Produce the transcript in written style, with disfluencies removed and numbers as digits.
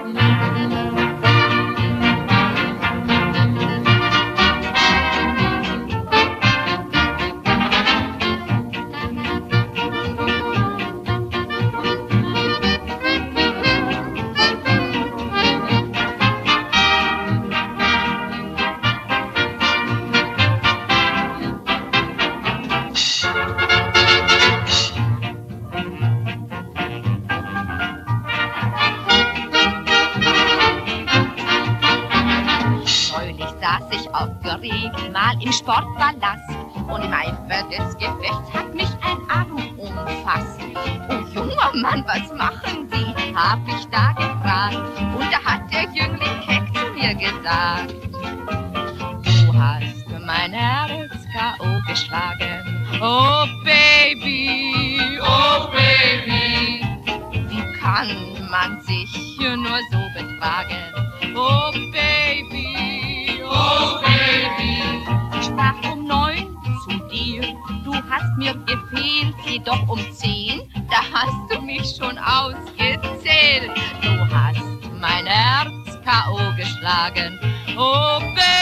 Saß ich aufgeregt mal im Sportpalast und im Eifer des Gefechts hat mich ein Alu umfasst. Oh junger Mann, was machen Sie, hab ich da gefragt. Und da hat der Jüngling keck zu mir gesagt: Du hast mein Herz K.O. geschlagen. Oh Baby, wie kann man sich nur so betragen? Oh Baby, ich sprach um 9 zu dir, du hast mir gefehlt, jedoch um 10, da hast du mich schon ausgezählt. Du hast mein Herz K.O. geschlagen, oh Baby.